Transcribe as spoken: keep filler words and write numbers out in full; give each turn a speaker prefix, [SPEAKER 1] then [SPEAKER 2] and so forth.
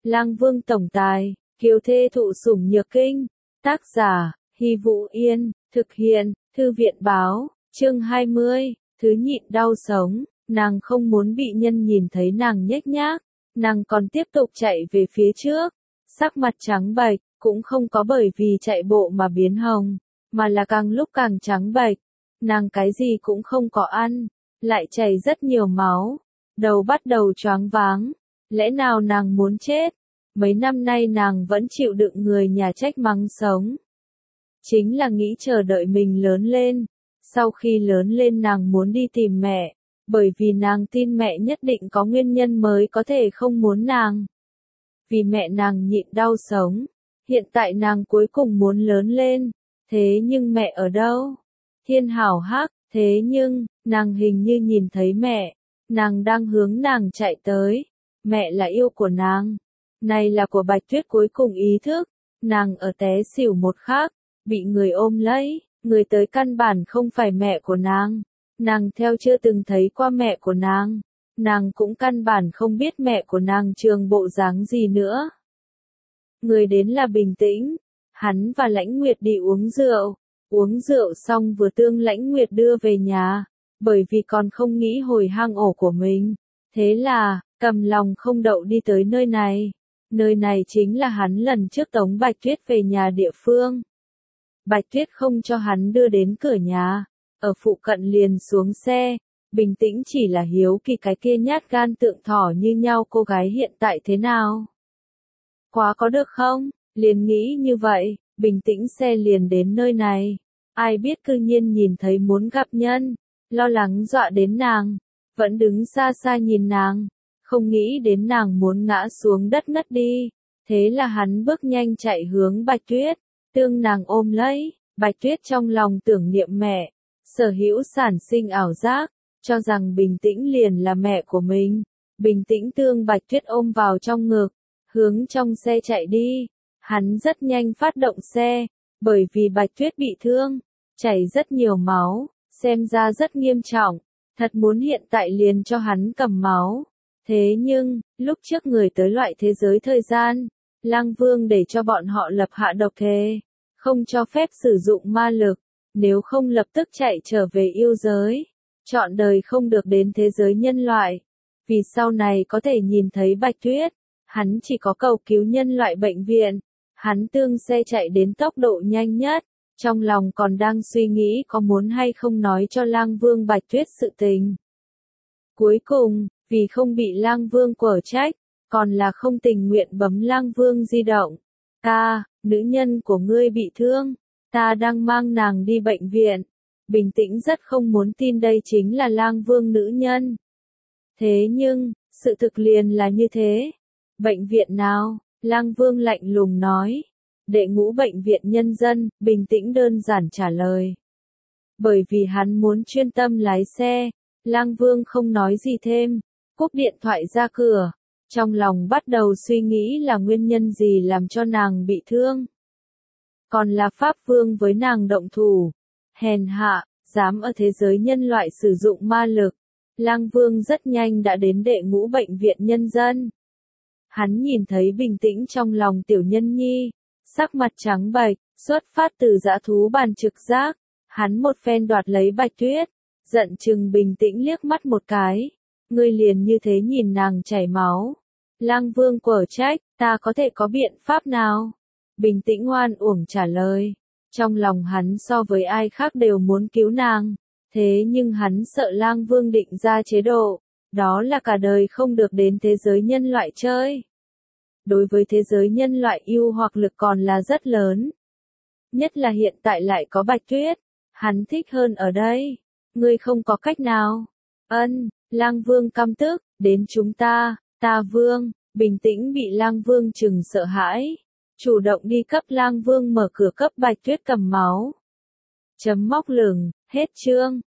[SPEAKER 1] Lang Vương tổng tài, kiều thê thụ sủng nhược kinh. Tác giả, Hy Vũ Yên, thực hiện, Thư viện báo, chương hai mươi, thứ nhịn đau sống, nàng không muốn bị nhân nhìn thấy nàng nhếch nhác, nàng còn tiếp tục chạy về phía trước, sắc mặt trắng bệch, cũng không có bởi vì chạy bộ mà biến hồng, mà là càng lúc càng trắng bệch, nàng cái gì cũng không có ăn, lại chảy rất nhiều máu, đầu bắt đầu choáng váng, lẽ nào nàng muốn chết, mấy năm nay nàng vẫn chịu đựng người nhà trách mắng sống. Chính là nghĩ chờ đợi mình lớn lên, sau khi lớn lên nàng muốn đi tìm mẹ, bởi vì nàng tin mẹ nhất định có nguyên nhân mới có thể không muốn nàng. Vì mẹ nàng nhịn đau sống, hiện tại nàng cuối cùng muốn lớn lên, thế nhưng mẹ ở đâu? Thiên hảo hắc, thế nhưng, nàng hình như nhìn thấy mẹ, nàng đang hướng nàng chạy tới, mẹ là yêu của nàng, này là của Bạch Tuyết cuối cùng ý thức, nàng ở té xỉu một khắc, bị người ôm lấy, người tới căn bản không phải mẹ của nàng, nàng theo chưa từng thấy qua mẹ của nàng, nàng cũng căn bản không biết mẹ của nàng trường bộ dáng gì nữa. Người đến là Bình Tĩnh, hắn và Lãnh Nguyệt đi uống rượu, uống rượu xong vừa tương Lãnh Nguyệt đưa về nhà, bởi vì còn không nghĩ hồi hang ổ của mình, thế là, cầm lòng không đậu đi tới nơi này, nơi này chính là hắn lần trước tống Bạch Tuyết về nhà địa phương. Bạch Tuyết không cho hắn đưa đến cửa nhà, ở phụ cận liền xuống xe, Bình Tĩnh chỉ là hiếu kỳ cái kia nhát gan tượng thỏ như nhau cô gái hiện tại thế nào. Quá có được không, liền nghĩ như vậy, Bình Tĩnh xe liền đến nơi này, ai biết cư nhiên nhìn thấy muốn gặp nhân, lo lắng dọa đến nàng, vẫn đứng xa xa nhìn nàng, không nghĩ đến nàng muốn ngã xuống đất ngất đi, thế là hắn bước nhanh chạy hướng Bạch Tuyết. Tương nàng ôm lấy, Bạch Tuyết trong lòng tưởng niệm mẹ, sở hữu sản sinh ảo giác, cho rằng Bình Tĩnh liền là mẹ của mình. Bình Tĩnh tương Bạch Tuyết ôm vào trong ngực, hướng trong xe chạy đi. Hắn rất nhanh phát động xe, bởi vì Bạch Tuyết bị thương, chảy rất nhiều máu, xem ra rất nghiêm trọng, thật muốn hiện tại liền cho hắn cầm máu. Thế nhưng, lúc trước người tới loại thế giới thời gian, Lang Vương để cho bọn họ lập hạ độc thề, không cho phép sử dụng ma lực, nếu không lập tức chạy trở về yêu giới, trọn đời không được đến thế giới nhân loại. Vì sau này có thể nhìn thấy Bạch Tuyết, hắn chỉ có cầu cứu nhân loại bệnh viện, hắn tương xe chạy đến tốc độ nhanh nhất, trong lòng còn đang suy nghĩ có muốn hay không nói cho Lang Vương Bạch Tuyết sự tình. Cuối cùng, vì không bị Lang Vương quở trách, còn là không tình nguyện bấm Lang Vương di động. Ta, nữ nhân của ngươi bị thương, ta đang mang nàng đi bệnh viện. Bình Tĩnh rất không muốn tin đây chính là Lang Vương nữ nhân. Thế nhưng, sự thực liền là như thế. Bệnh viện nào? Lang Vương lạnh lùng nói. Đệ ngũ bệnh viện nhân dân, Bình Tĩnh đơn giản trả lời. Bởi vì hắn muốn chuyên tâm lái xe, Lang Vương không nói gì thêm, cúp điện thoại ra cửa. Trong lòng bắt đầu suy nghĩ là nguyên nhân gì làm cho nàng bị thương. Còn là Pháp Vương với nàng động thủ. Hèn hạ, dám ở thế giới nhân loại sử dụng ma lực. Lang Vương rất nhanh đã đến đệ ngũ bệnh viện nhân dân. Hắn nhìn thấy Bình Tĩnh trong lòng tiểu nhân nhi, sắc mặt trắng bệch, xuất phát từ dã thú bàn trực giác. Hắn một phen đoạt lấy Bạch Tuyết, giận chừng Bình Tĩnh liếc mắt một cái. Ngươi liền như thế nhìn nàng chảy máu. Lang Vương quở trách, ta có thể có biện pháp nào? Bình Tĩnh oan uổng trả lời. Trong lòng hắn so với ai khác đều muốn cứu nàng. Thế nhưng hắn sợ Lang Vương định ra chế độ. Đó là cả đời không được đến thế giới nhân loại chơi. Đối với thế giới nhân loại yêu hoặc lực còn là rất lớn. Nhất là hiện tại lại có Bạch Tuyết. Hắn thích hơn ở đây. Ngươi không có cách nào. Ân, Lang Vương căm tức, đến chúng ta, ta Vương. Bình Tĩnh bị Lang Vương chừng sợ hãi. Chủ động đi cấp Lang Vương mở cửa cấp Bạch Tuyết cầm máu. Chấm móc lửng, hết chương.